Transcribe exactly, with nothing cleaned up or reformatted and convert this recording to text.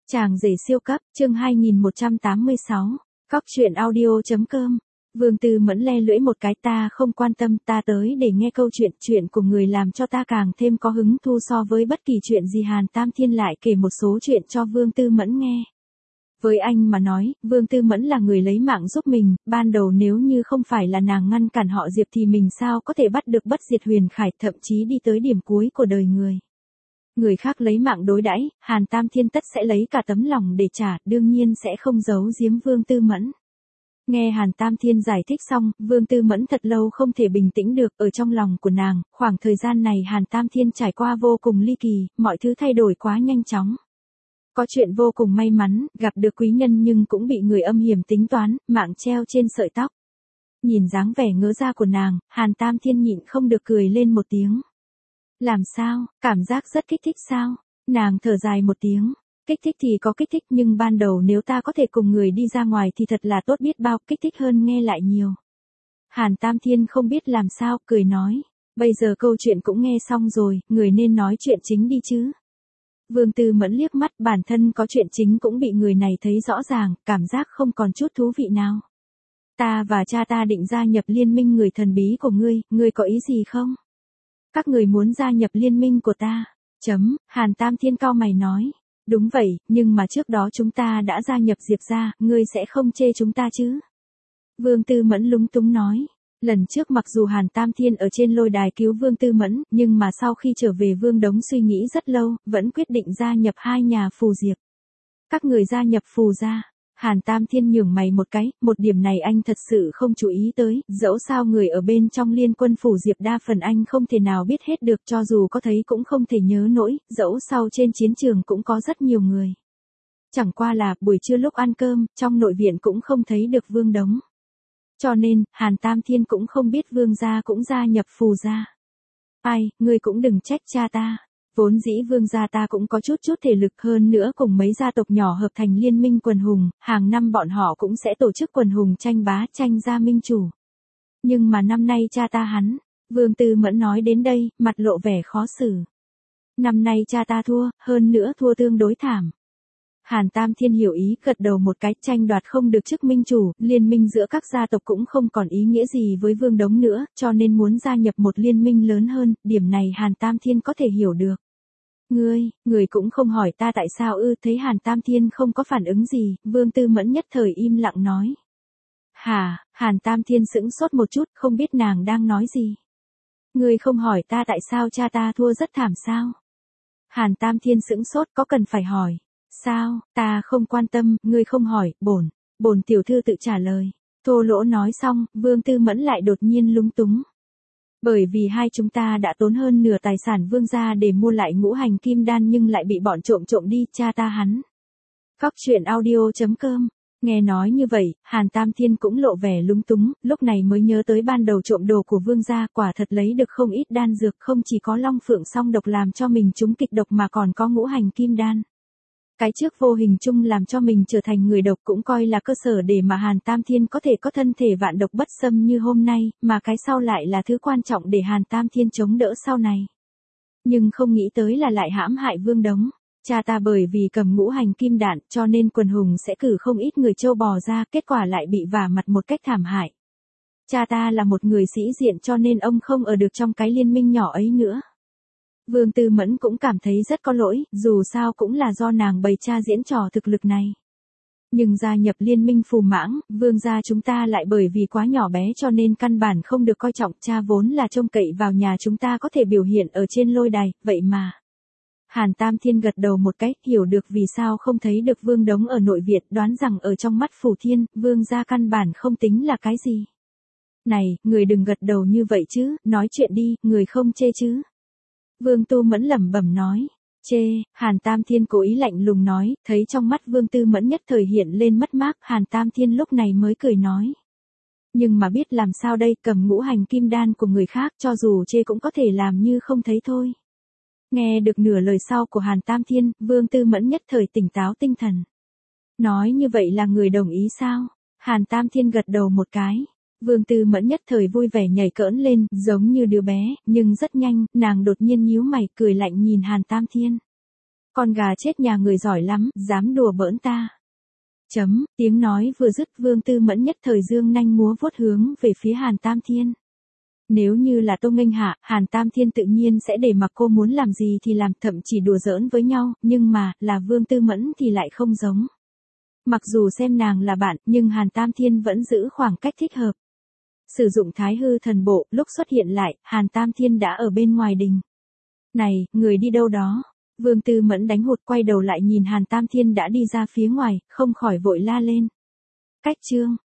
Chàng rể siêu cấp, chương hai nghìn một trăm tám mươi sáu, cóc truyện audio.com. Vương Tư Mẫn le lưỡi một cái, ta không quan tâm, ta tới để nghe câu chuyện, chuyện của người làm cho ta càng thêm có hứng thu so với bất kỳ chuyện gì. Hàn Tam Thiên lại kể một số chuyện cho Vương Tư Mẫn nghe. Với anh mà nói, Vương Tư Mẫn là người lấy mạng giúp mình, ban đầu nếu như không phải là nàng ngăn cản họ Diệp thì mình sao có thể bắt được bất diệt huyền khải, thậm chí đi tới điểm cuối của đời người. Người khác lấy mạng đối đãi, Hàn Tam Thiên tất sẽ lấy cả tấm lòng để trả, đương nhiên sẽ không giấu giếm Vương Tư Mẫn. Nghe Hàn Tam Thiên giải thích xong, Vương Tư Mẫn thật lâu không thể bình tĩnh được, ở trong lòng của nàng, khoảng thời gian này Hàn Tam Thiên trải qua vô cùng ly kỳ, mọi thứ thay đổi quá nhanh chóng. Có chuyện vô cùng may mắn, gặp được quý nhân nhưng cũng bị người âm hiểm tính toán, mạng treo trên sợi tóc. Nhìn dáng vẻ ngớ ra của nàng, Hàn Tam Thiên nhịn không được cười lên một tiếng. Làm sao, cảm giác rất kích thích sao? Nàng thở dài một tiếng. Kích thích thì có kích thích nhưng ban đầu nếu ta có thể cùng người đi ra ngoài thì thật là tốt biết bao, kích thích hơn nghe lại nhiều. Hàn Tam Thiên không biết làm sao, cười nói. Bây giờ câu chuyện cũng nghe xong rồi, người nên nói chuyện chính đi chứ. Vương Tư Mẫn liếc mắt, bản thân có chuyện chính cũng bị người này thấy rõ ràng, cảm giác không còn chút thú vị nào. Ta và cha ta định gia nhập liên minh người thần bí của ngươi, ngươi có ý gì không? Các người muốn gia nhập liên minh của ta. Chấm, Hàn Tam Thiên cau mày nói. Đúng vậy, nhưng mà trước đó chúng ta đã gia nhập Diệp gia, ngươi sẽ không chê chúng ta chứ? Vương Tư Mẫn lúng túng nói. Lần trước mặc dù Hàn Tam Thiên ở trên lôi đài cứu Vương Tư Mẫn, nhưng mà sau khi trở về Vương Đống suy nghĩ rất lâu, vẫn quyết định gia nhập hai nhà Phù Diệp. Các người gia nhập Phù gia. Hàn Tam Thiên nhướng mày một cái, một điểm này anh thật sự không chú ý tới, dẫu sao người ở bên trong liên quân Phù Diệp đa phần anh không thể nào biết hết được, cho dù có thấy cũng không thể nhớ nổi, dẫu sau trên chiến trường cũng có rất nhiều người. Chẳng qua là, buổi trưa lúc ăn cơm, trong nội viện cũng không thấy được Vương Đống. Cho nên, Hàn Tam Thiên cũng không biết Vương gia cũng gia nhập Phù gia. Ai, ngươi cũng đừng trách cha ta. Vốn dĩ Vương gia ta cũng có chút chút thể lực, hơn nữa cùng mấy gia tộc nhỏ hợp thành liên minh quần hùng, hàng năm bọn họ cũng sẽ tổ chức quần hùng tranh bá, tranh gia minh chủ. Nhưng mà năm nay cha ta hắn, Vương Tư Mẫn nói đến đây, mặt lộ vẻ khó xử. Năm nay cha ta thua, hơn nữa thua tương đối thảm. Hàn Tam Thiên hiểu ý, gật đầu một cái, tranh đoạt không được chức minh chủ, liên minh giữa các gia tộc cũng không còn ý nghĩa gì với Vương Đống nữa, cho nên muốn gia nhập một liên minh lớn hơn, điểm này Hàn Tam Thiên có thể hiểu được. Ngươi, người cũng không hỏi ta tại sao ư? Thấy Hàn Tam Thiên không có phản ứng gì, Vương Tư Mẫn nhất thời im lặng nói. Hả, Hàn Tam Thiên sững sốt một chút, không biết nàng đang nói gì. Ngươi không hỏi ta tại sao cha ta thua rất thảm sao? Hàn Tam Thiên sững sốt, có cần phải hỏi. Sao, ta không quan tâm, ngươi không hỏi, bổn, bổn tiểu thư tự trả lời. Thô lỗ nói xong, Vương Tư Mẫn lại đột nhiên lúng túng. Bởi vì hai chúng ta đã tốn hơn nửa tài sản Vương gia để mua lại ngũ hành kim đan nhưng lại bị bọn trộm trộm đi, cha ta hắn. Cóc truyện audio.com. Nghe nói như vậy, Hàn Tam Thiên cũng lộ vẻ lúng túng, lúc này mới nhớ tới ban đầu trộm đồ của Vương gia, quả thật lấy được không ít đan dược, không chỉ có long phượng song độc làm cho mình trúng kịch độc mà còn có ngũ hành kim đan. Cái trước vô hình chung làm cho mình trở thành người độc cũng coi là cơ sở để mà Hàn Tam Thiên có thể có thân thể vạn độc bất xâm như hôm nay, mà cái sau lại là thứ quan trọng để Hàn Tam Thiên chống đỡ sau này. Nhưng không nghĩ tới là lại hãm hại Vương Đống. Cha ta bởi vì cầm ngũ hành kim đạn cho nên quần hùng sẽ cử không ít người châu bò ra, kết quả lại bị vả mặt một cách thảm hại. Cha ta là một người sĩ diện cho nên ông không ở được trong cái liên minh nhỏ ấy nữa. Vương Tư Mẫn cũng cảm thấy rất có lỗi, dù sao cũng là do nàng bày cha diễn trò thực lực này. Nhưng gia nhập liên minh Phù Mãng, Vương gia chúng ta lại bởi vì quá nhỏ bé cho nên căn bản không được coi trọng, cha vốn là trông cậy vào nhà chúng ta có thể biểu hiện ở trên lôi đài, vậy mà. Hàn Tam Thiên gật đầu một cái, hiểu được vì sao không thấy được Vương Đống ở nội viện, đoán rằng ở trong mắt Phù Thiên, Vương gia căn bản không tính là cái gì. Này, người đừng gật đầu như vậy chứ, nói chuyện đi, người không chê chứ. Vương Tư Mẫn lẩm bẩm nói. Chê, Hàn Tam Thiên cố ý lạnh lùng nói, thấy trong mắt Vương Tư Mẫn nhất thời hiện lên mất mát, Hàn Tam Thiên lúc này mới cười nói. Nhưng mà biết làm sao đây, cầm ngũ hành kim đan của người khác cho dù chê cũng có thể làm như không thấy thôi. Nghe được nửa lời sau của Hàn Tam Thiên, Vương Tư Mẫn nhất thời tỉnh táo tinh thần. Nói như vậy là người đồng ý sao? Hàn Tam Thiên gật đầu một cái. Vương Tư Mẫn nhất thời vui vẻ nhảy cỡn lên, giống như đứa bé, nhưng rất nhanh, nàng đột nhiên nhíu mày, cười lạnh nhìn Hàn Tam Thiên. Con gà chết nhà người giỏi lắm, dám đùa bỡn ta. Chấm, tiếng nói vừa dứt Vương Tư Mẫn nhất thời dương nanh múa vuốt hướng về phía Hàn Tam Thiên. Nếu như là Tô Nghênh Hạ, Hàn Tam Thiên tự nhiên sẽ để mặc cô muốn làm gì thì làm, thậm chỉ đùa giỡn với nhau, nhưng mà, là Vương Tư Mẫn thì lại không giống. Mặc dù xem nàng là bạn, nhưng Hàn Tam Thiên vẫn giữ khoảng cách thích hợp. Sử dụng Thái Hư Thần Bộ, lúc xuất hiện lại, Hàn Tam Thiên đã ở bên ngoài đình. Này, người đi đâu đó? Vương Tư Mẫn đánh hụt quay đầu lại nhìn Hàn Tam Thiên đã đi ra phía ngoài, không khỏi vội la lên. Cách chương.